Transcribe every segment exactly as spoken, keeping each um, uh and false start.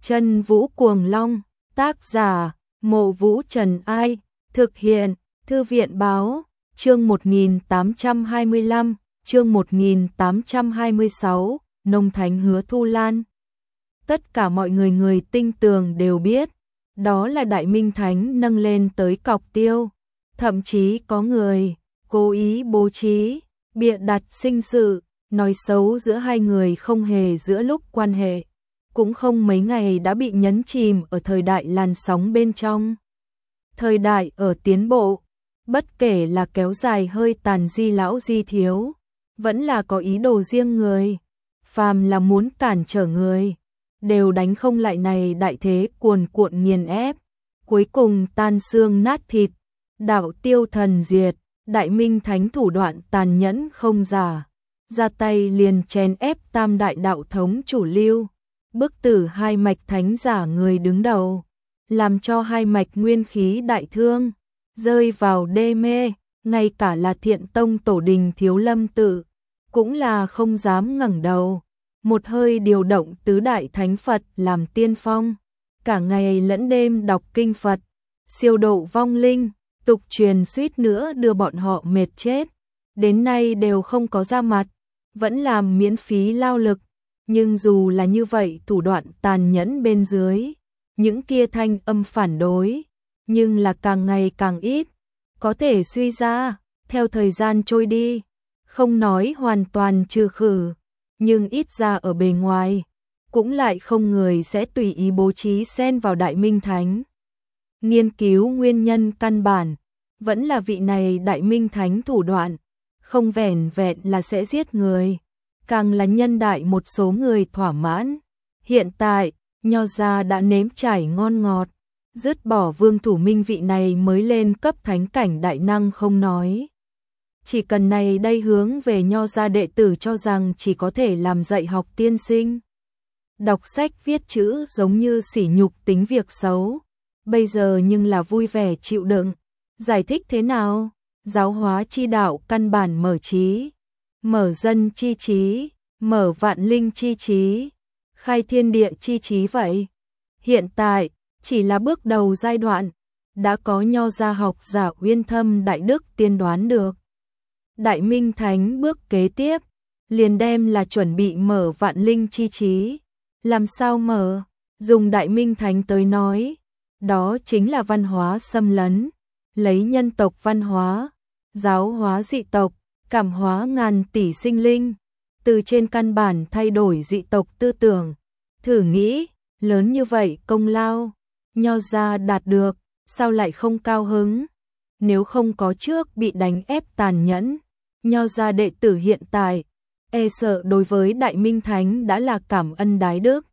Chân Vũ Cuồng Long, tác giả, Mộ Vũ Trần Ai, thực hiện, Thư viện Báo, chương một nghìn tám trăm hai mươi lăm, chương một nghìn tám trăm hai mươi sáu, Nông Thánh Hứa Thu Lan. Tất cả mọi người người tinh tường đều biết, đó là Đại Minh Thánh nâng lên tới cọc tiêu, thậm chí có người cố ý bố trí, bịa đặt sinh sự, nói xấu giữa hai người không hề giữa lúc quan hệ, cũng không mấy ngày đã bị nhấn chìm ở thời đại làn sóng bên trong. Thời đại ở tiến bộ, bất kể là kéo dài hơi tàn di lão di thiếu, vẫn là có ý đồ riêng người, phàm là muốn cản trở người, đều đánh không lại này đại thế cuồn cuộn nghiền ép, cuối cùng tan xương nát thịt, đạo tiêu thần diệt. Đại Minh Thánh thủ đoạn tàn nhẫn không giả, ra tay liền chèn ép tam đại đạo thống chủ lưu, bức tử hai mạch thánh giả người đứng đầu, làm cho hai mạch nguyên khí đại thương, rơi vào đê mê, ngay cả là Thiện Tông tổ đình Thiếu Lâm tự, cũng là không dám ngẩng đầu, một hơi điều động tứ đại thánh Phật làm tiên phong, cả ngày lẫn đêm đọc kinh Phật, siêu độ vong linh. Tục truyền suýt nữa đưa bọn họ mệt chết, đến nay đều không có ra mặt, vẫn làm miễn phí lao lực, nhưng dù là như vậy thủ đoạn tàn nhẫn bên dưới, những kia thanh âm phản đối, nhưng là càng ngày càng ít, có thể suy ra, theo thời gian trôi đi, không nói hoàn toàn trừ khử, nhưng ít ra ở bề ngoài, cũng lại không người sẽ tùy ý bố trí xen vào Đại Minh Thánh. Nghiên cứu nguyên nhân căn bản, vẫn là vị này Đại Minh Thánh thủ đoạn, không vẻn vẹn là sẽ giết người, càng là nhân đại một số người thỏa mãn. Hiện tại, Nho gia đã nếm trải ngon ngọt, dứt bỏ Vương Thủ Minh vị này mới lên cấp thánh cảnh đại năng không nói. Chỉ cần này đây hướng về Nho gia đệ tử cho rằng chỉ có thể làm dạy học tiên sinh. Đọc sách viết chữ giống như sỉ nhục tính việc xấu. Bây giờ nhưng là vui vẻ chịu đựng, giải thích thế nào? Giáo hóa chi đạo căn bản mở trí, mở dân chi trí, mở vạn linh chi trí, khai thiên địa chi trí vậy. Hiện tại, chỉ là bước đầu giai đoạn, đã có Nho gia học giả uyên thâm đại đức tiên đoán được. Đại Minh Thánh bước kế tiếp, liền đem là chuẩn bị mở vạn linh chi trí. Làm sao mở? Dùng Đại Minh Thánh tới nói, đó chính là văn hóa xâm lấn, lấy nhân tộc văn hóa, giáo hóa dị tộc, cảm hóa ngàn tỷ sinh linh, từ trên căn bản thay đổi dị tộc tư tưởng. Thử nghĩ, lớn như vậy công lao, Nho gia đạt được, sao lại không cao hứng? Nếu không có trước bị đánh ép tàn nhẫn, Nho gia đệ tử hiện tại, e sợ đối với Đại Minh Thánh đã là cảm ân đái đức.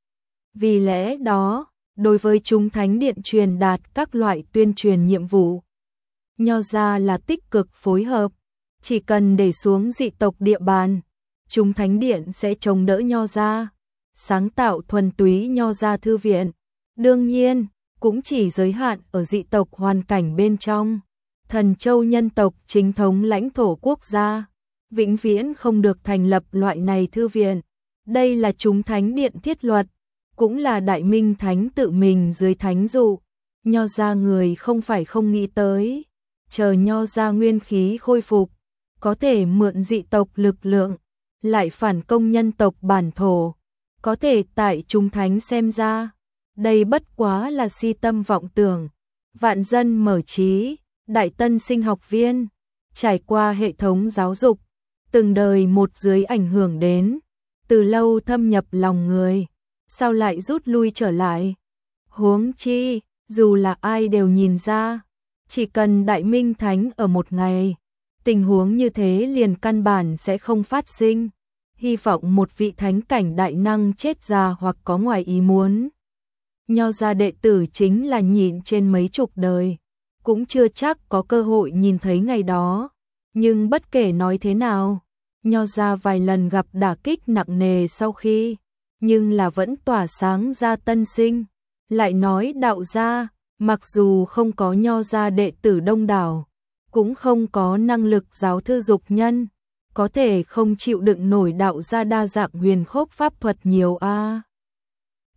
Vì lẽ đó, đối với chúng thánh điện truyền đạt các loại tuyên truyền nhiệm vụ, Nho gia là tích cực phối hợp, chỉ cần để xuống dị tộc địa bàn, chúng thánh điện sẽ chống đỡ Nho gia, sáng tạo thuần túy Nho gia thư viện. Đương nhiên, cũng chỉ giới hạn ở dị tộc hoàn cảnh bên trong. Thần châu nhân tộc chính thống lãnh thổ quốc gia, vĩnh viễn không được thành lập loại này thư viện. Đây là chúng thánh điện thiết luật, cũng là Đại Minh Thánh tự mình dưới thánh dụ. Nho gia người không phải không nghĩ tới, chờ Nho gia nguyên khí khôi phục, có thể mượn dị tộc lực lượng, lại phản công nhân tộc bản thổ, có thể tại chúng thánh xem ra, đây bất quá là si tâm vọng tưởng. Vạn dân mở trí, Đại Tân sinh học viên, trải qua hệ thống giáo dục, từng đời một dưới ảnh hưởng đến, từ lâu thâm nhập lòng người, sao lại rút lui trở lại? Huống chi, dù là ai đều nhìn ra, chỉ cần Đại Minh Thánh ở một ngày, tình huống như thế liền căn bản sẽ không phát sinh. Hy vọng một vị thánh cảnh đại năng chết già hoặc có ngoài ý muốn. Nho gia đệ tử chính là nhịn trên mấy chục đời, cũng chưa chắc có cơ hội nhìn thấy ngày đó. Nhưng bất kể nói thế nào, Nho gia vài lần gặp đả kích nặng nề sau khi, nhưng là vẫn tỏa sáng ra tân sinh. Lại nói đạo gia, mặc dù không có Nho gia đệ tử đông đảo, cũng không có năng lực giáo thư dục nhân, có thể không chịu đựng nổi đạo gia đa dạng huyền khốc pháp thuật nhiều a.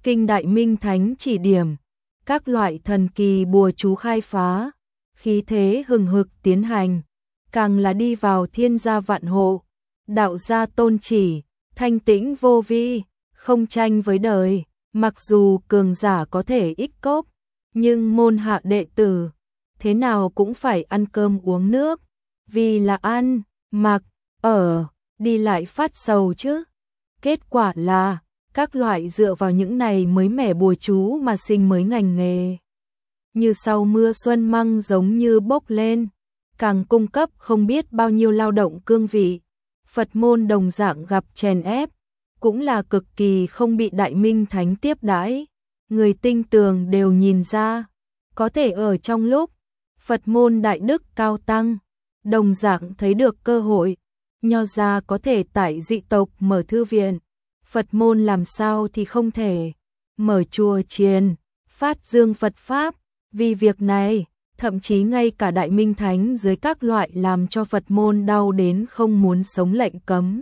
kinh Đại Minh Thánh chỉ điểm, các loại thần kỳ bùa chú khai phá, khí thế hừng hực tiến hành, càng là đi vào thiên gia vạn hộ, đạo gia tôn chỉ, thanh tĩnh vô vi, không tranh với đời, mặc dù cường giả có thể ích cốc, nhưng môn hạ đệ tử, thế nào cũng phải ăn cơm uống nước, vì là ăn, mặc, ở, đi lại phát sầu chứ. Kết quả là, các loại dựa vào những này mới mẻ bùa chú mà sinh mới ngành nghề. Như sau mưa xuân măng giống như bốc lên, càng cung cấp không biết bao nhiêu lao động cương vị. Phật môn đồng dạng gặp chèn ép, cũng là cực kỳ không bị Đại Minh Thánh tiếp đãi. Người tinh tường đều nhìn ra, có thể ở trong lúc Phật môn đại đức cao tăng, đồng dạng thấy được cơ hội, nho gia có thể tại dị tộc mở thư viện, Phật môn làm sao thì không thể mở chùa chiền, phát dương Phật Pháp. Vì việc này, thậm chí ngay cả Đại Minh Thánh dưới các loại làm cho Phật môn đau đến không muốn sống lệnh cấm,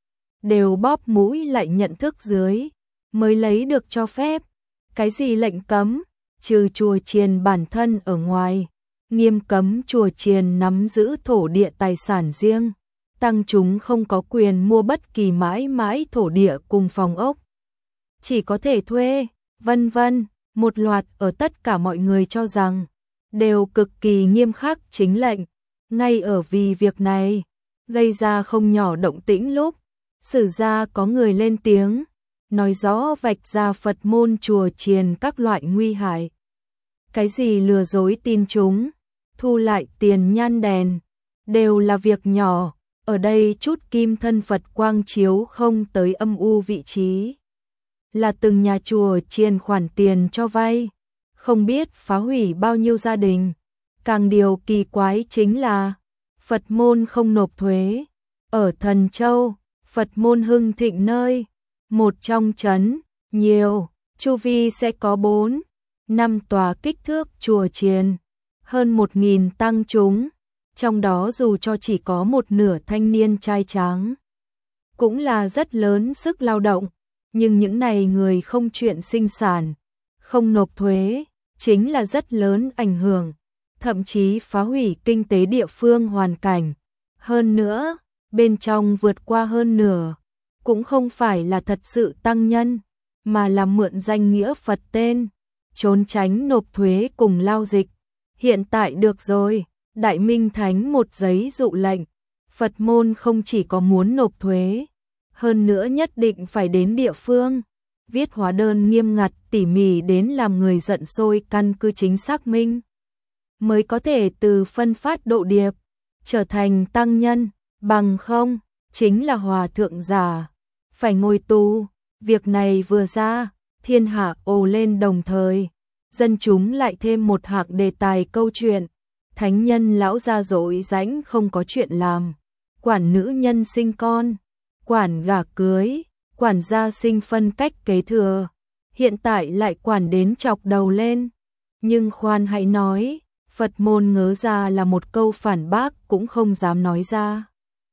đều bóp mũi lại nhận thức dưới, mới lấy được cho phép. Cái gì lệnh cấm? Trừ chùa chiền bản thân ở ngoài, nghiêm cấm chùa chiền nắm giữ thổ địa tài sản riêng, tăng chúng không có quyền mua bất kỳ mãi mãi thổ địa cùng phòng ốc, chỉ có thể thuê, vân vân. Một loạt ở tất cả mọi người cho rằng đều cực kỳ nghiêm khắc chính lệnh. Ngay ở vì việc này gây ra không nhỏ động tĩnh lúc sử gia có người lên tiếng nói rõ vạch ra Phật môn chùa chiền các loại nguy hại. Cái gì lừa dối tin chúng, thu lại tiền nhan đèn, đều là việc nhỏ, ở đây chút kim thân Phật quang chiếu không tới âm u vị trí. Là từng nhà chùa chiền khoản tiền cho vay, không biết phá hủy bao nhiêu gia đình. Càng điều kỳ quái chính là Phật môn không nộp thuế. Ở Thần Châu, Phật môn hưng thịnh nơi, một trong trấn, nhiều, chu vi sẽ có bốn, năm tòa kích thước chùa chiền, hơn một nghìn tăng chúng, trong đó dù cho chỉ có một nửa thanh niên trai tráng, cũng là rất lớn sức lao động. Nhưng những này người không chuyện sinh sản, không nộp thuế, chính là rất lớn ảnh hưởng, thậm chí phá hủy kinh tế địa phương hoàn cảnh. Hơn nữa, bên trong vượt qua hơn nửa, cũng không phải là thật sự tăng nhân, mà là mượn danh nghĩa Phật tên, trốn tránh nộp thuế cùng lao dịch. Hiện tại được rồi, Đại Minh Thánh một giấy dụ lệnh, Phật môn không chỉ có muốn nộp thuế, hơn nữa nhất định phải đến địa phương, viết hóa đơn nghiêm ngặt tỉ mỉ đến làm người giận sôi căn cứ chính xác minh, mới có thể từ phân phát độ điệp, trở thành tăng nhân, bằng không, chính là hòa thượng giả, phải ngồi tù. Việc này vừa ra, thiên hạ ồ lên đồng thời, dân chúng lại thêm một hạng đề tài câu chuyện, thánh nhân lão gia rỗi rãnh không có chuyện làm, quản nữ nhân sinh con, quản gả cưới, quản gia sinh phân cách kế thừa, hiện tại lại quản đến chọc đầu lên. Nhưng khoan hãy nói, Phật môn ngớ ra là một câu phản bác cũng không dám nói ra.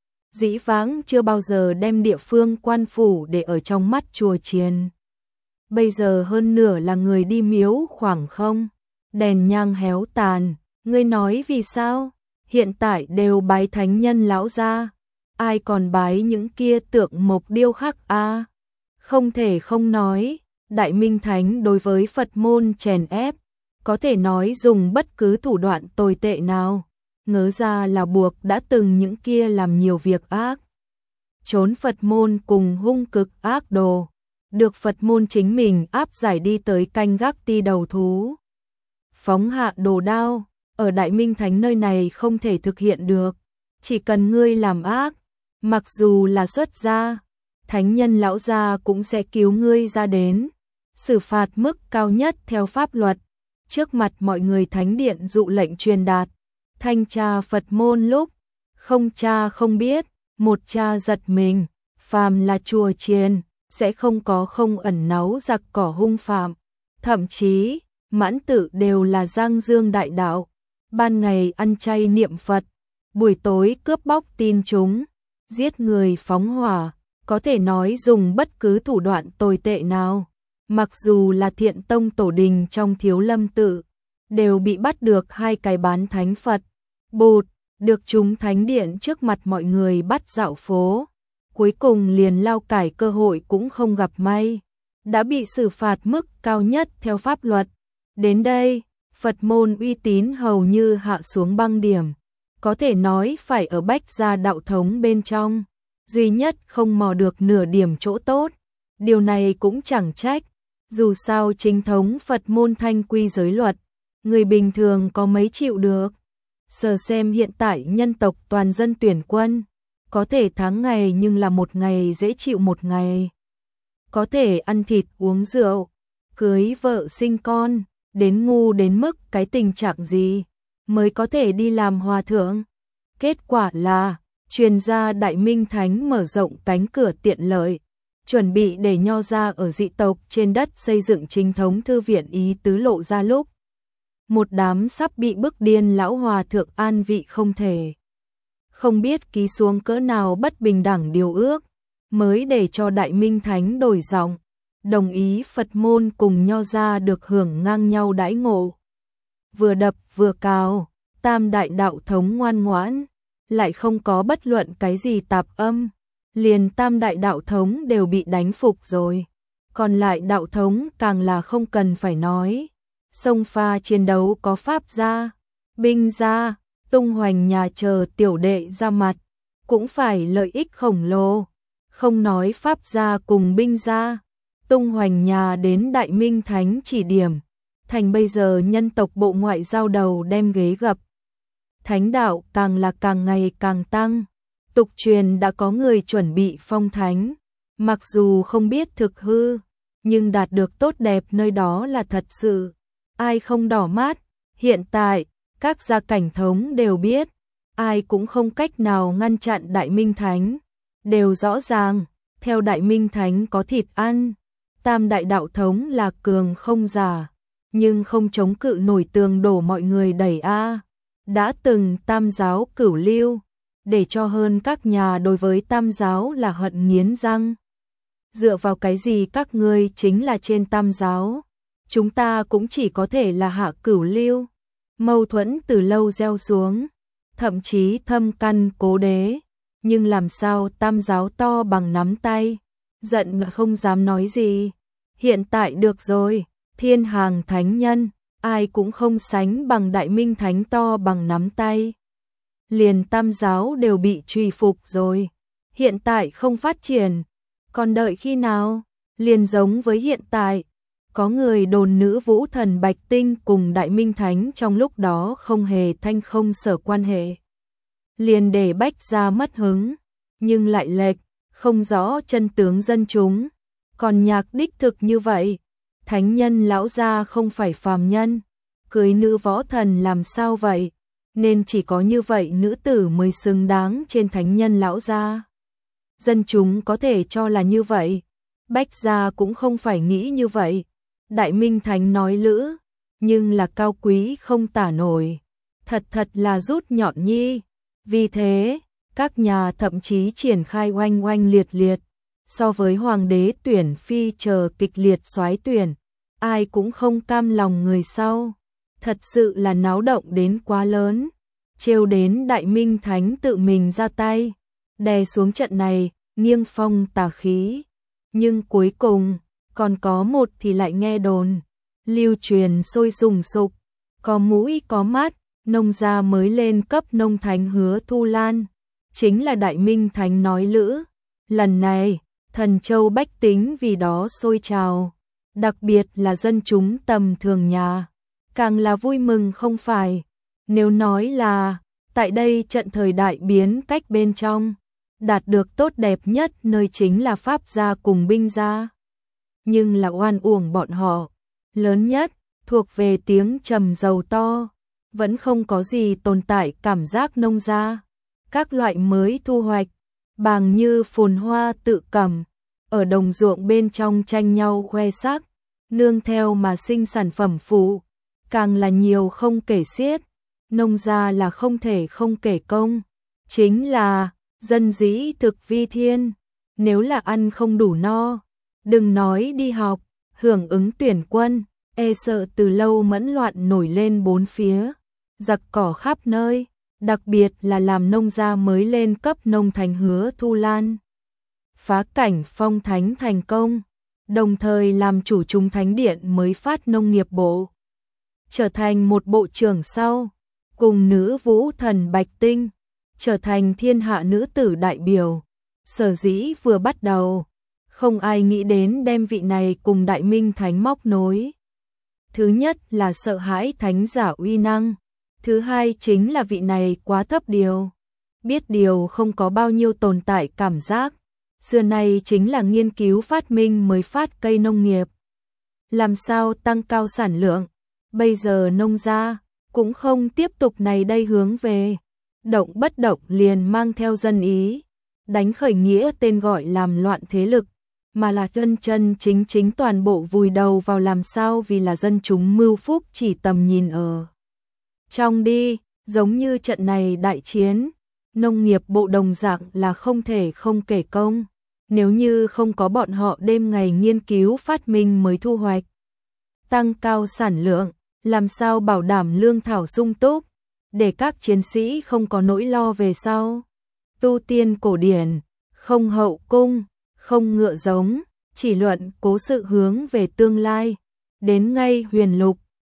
Dĩ vãng chưa bao giờ đem địa phương quan phủ để ở trong mắt chùa chiền. Bây giờ hơn nửa là người đi miếu khoảng không, đèn nhang héo tàn, ngươi nói vì sao? Hiện tại đều bái thánh nhân lão gia, ai còn bái những kia tượng mộc điêu khắc a? À? Không thể không nói, Đại Minh Thánh đối với Phật môn chèn ép, có thể nói dùng bất cứ thủ đoạn tồi tệ nào, ngớ ra là buộc đã từng những kia làm nhiều việc ác. Trốn Phật môn cùng hung cực ác đồ, được Phật môn chính mình áp giải đi tới canh gác ti đầu thú. Phóng hạ đồ đao, ở Đại Minh Thánh nơi này không thể thực hiện được, chỉ cần ngươi làm ác, mặc dù là xuất gia, thánh nhân lão gia cũng sẽ cứu ngươi ra đến, xử phạt mức cao nhất theo pháp luật. Trước mặt mọi người thánh điện dụ lệnh truyền đạt, thanh tra Phật môn lúc, không cha không biết, một cha giật mình, phàm là chùa chiền, sẽ không có không ẩn náu giặc cỏ hung phạm, thậm chí, mãn tử đều là giang dương đại đạo, ban ngày ăn chay niệm Phật, buổi tối cướp bóc tin chúng, giết người phóng hỏa, có thể nói dùng bất cứ thủ đoạn tồi tệ nào, Mặc dù là Thiện Tông tổ đình trong Thiếu Lâm tự, đều bị bắt được hai cái bán thánh Phật, Bụt, được chúng thánh điện trước mặt mọi người bắt dạo phố. Cuối cùng liền lao cải cơ hội cũng không gặp may, đã bị xử phạt mức cao nhất theo pháp luật. Đến đây, Phật môn uy tín hầu như hạ xuống băng điểm, có thể nói phải ở Bách Gia đạo thống bên trong, duy nhất không mò được nửa điểm chỗ tốt. Điều này cũng chẳng trách, dù sao chính thống Phật môn thanh quy giới luật, người bình thường có mấy chịu được. Sở xem hiện tại nhân tộc toàn dân tuyển quân, có thể tháng ngày nhưng là một ngày dễ chịu một ngày. Có thể ăn thịt uống rượu, cưới vợ sinh con, đến ngu đến mức cái tình trạng gì mới có thể đi làm hòa thượng. Kết quả là, truyền gia Đại Minh Thánh mở rộng cánh cửa tiện lợi, chuẩn bị để Nho gia ở dị tộc trên đất xây dựng chính thống thư viện ý tứ lộ ra lúc. Một đám sắp bị bức điên lão hòa thượng an vị không thể. Không biết ký xuống cỡ nào bất bình đẳng điều ước, mới để cho Đại Minh Thánh đổi giọng, đồng ý Phật môn cùng Nho gia được hưởng ngang nhau đãi ngộ. Vừa đập vừa cào, tam đại đạo thống ngoan ngoãn, lại không có bất luận cái gì tạp âm, liền tam đại đạo thống đều bị đánh phục rồi. Còn lại đạo thống càng là không cần phải nói. Sông pha chiến đấu có pháp gia, binh gia, tung hoành nhà chờ tiểu đệ ra mặt, cũng phải lợi ích khổng lồ. Không nói pháp gia cùng binh gia, tung hoành nhà đến Đại Minh Thánh chỉ điểm, thành bây giờ nhân tộc bộ ngoại giao đầu đem ghế gập. Thánh đạo càng là càng ngày càng tăng, tục truyền đã có người chuẩn bị phong thánh, mặc dù không biết thực hư, nhưng đạt được tốt đẹp nơi đó là thật sự. Ai không đỏ mắt, hiện tại, các gia cảnh thống đều biết, ai cũng không cách nào ngăn chặn Đại Minh Thánh, đều rõ ràng, theo Đại Minh Thánh có thịt ăn, tam đại đạo thống là cường không giả, nhưng không chống cự nổi tường đổ mọi người đẩy a. Đã từng tam giáo cửu lưu, để cho hơn các nhà đối với tam giáo là hận nghiến răng. Dựa vào cái gì các ngươi chính là trên tam giáo? Chúng ta cũng chỉ có thể là hạ cửu lưu. Mâu thuẫn từ lâu gieo xuống, thậm chí thâm căn cố đế, nhưng làm sao tam giáo to bằng nắm tay, giận không dám nói gì. Hiện tại được rồi, thiên hàng thánh nhân, ai cũng không sánh bằng Đại Minh Thánh to bằng nắm tay. Liền tam giáo đều bị truy phục rồi, hiện tại không phát triển, còn đợi khi nào? Liền giống với hiện tại, có người đồn nữ vũ thần Bạch Tinh cùng Đại Minh Thánh trong lúc đó không hề thanh không sở quan hệ. Liền để Bách Gia mất hứng, nhưng lại lệch, không rõ chân tướng dân chúng. Còn nhạc đích thực như vậy, thánh nhân lão gia không phải phàm nhân, cưới nữ võ thần làm sao vậy? Nên chỉ có như vậy nữ tử mới xứng đáng trên thánh nhân lão gia. Dân chúng có thể cho là như vậy, Bách Gia cũng không phải nghĩ như vậy. Đại Minh Thánh nói lữ, nhưng là cao quý không tả nổi, thật thật là rút nhọn nhi. Vì thế, các nhà thậm chí triển khai oanh oanh liệt liệt, so với hoàng đế tuyển phi chờ kịch liệt soái tuyển, ai cũng không cam lòng người sau. Thật sự là náo động đến quá lớn, trêu đến Đại Minh Thánh tự mình ra tay, đè xuống trận này, nghiêng phong tà khí. Nhưng cuối cùng, còn có một thì lại nghe đồn, lưu truyền sôi sùng sục, có mũi có mắt, nông gia mới lên cấp nông thánh Hứa Thu Lan, chính là Đại Minh Thánh nói lữ. Lần này, thần châu bách tính vì đó sôi trào, đặc biệt là dân chúng tầm thường nhà, càng là vui mừng không phải. Nếu nói là, tại đây trận thời đại biến cách bên trong, đạt được tốt đẹp nhất nơi chính là pháp gia cùng binh gia. Nhưng là oan uổng bọn họ, lớn nhất, thuộc về tiếng trầm giàu to, vẫn không có gì tồn tại cảm giác nông gia. Các loại mới thu hoạch, bàng như phồn hoa tự cầm, ở đồng ruộng bên trong tranh nhau khoe sắc, nương theo mà sinh sản phẩm phụ, càng là nhiều không kể xiết. Nông gia là không thể không kể công, chính là dân dĩ thực vi thiên, nếu là ăn không đủ no, đừng nói đi học, hưởng ứng tuyển quân, e sợ từ lâu mẫn loạn nổi lên bốn phía, giặc cỏ khắp nơi, đặc biệt là làm nông gia mới lên cấp nông thành Hứa Thu Lan. Phá cảnh phong thánh thành công, đồng thời làm chủ chúng thánh điện mới phát nông nghiệp bộ. Trở thành một bộ trưởng sau, cùng nữ vũ thần Bạch Tinh, trở thành thiên hạ nữ tử đại biểu. Sở dĩ vừa bắt đầu, không ai nghĩ đến đem vị này cùng Đại Minh Thánh móc nối. Thứ nhất là sợ hãi thánh giả uy năng, thứ hai chính là vị này quá thấp điều, biết điều không có bao nhiêu tồn tại cảm giác. Xưa nay chính là nghiên cứu phát minh mới phát cây nông nghiệp. Làm sao tăng cao sản lượng, bây giờ nông gia cũng không tiếp tục này đây hướng về. Động bất động liền mang theo dân ý, đánh khởi nghĩa tên gọi làm loạn thế lực, mà là chân chân chính chính toàn bộ vùi đầu vào làm sao vì là dân chúng mưu phúc chỉ tầm nhìn ở trong đi, giống như trận này đại chiến, nông nghiệp bộ đồng dạng là không thể không kể công, nếu như không có bọn họ đêm ngày nghiên cứu phát minh mới thu hoạch, tăng cao sản lượng, làm sao bảo đảm lương thảo sung túc, để các chiến sĩ không có nỗi lo về sau. Tu tiên cổ điển, không hậu cung, không ngựa giống, chỉ luận cố sự hướng về tương lai. Đến ngay huyền lục,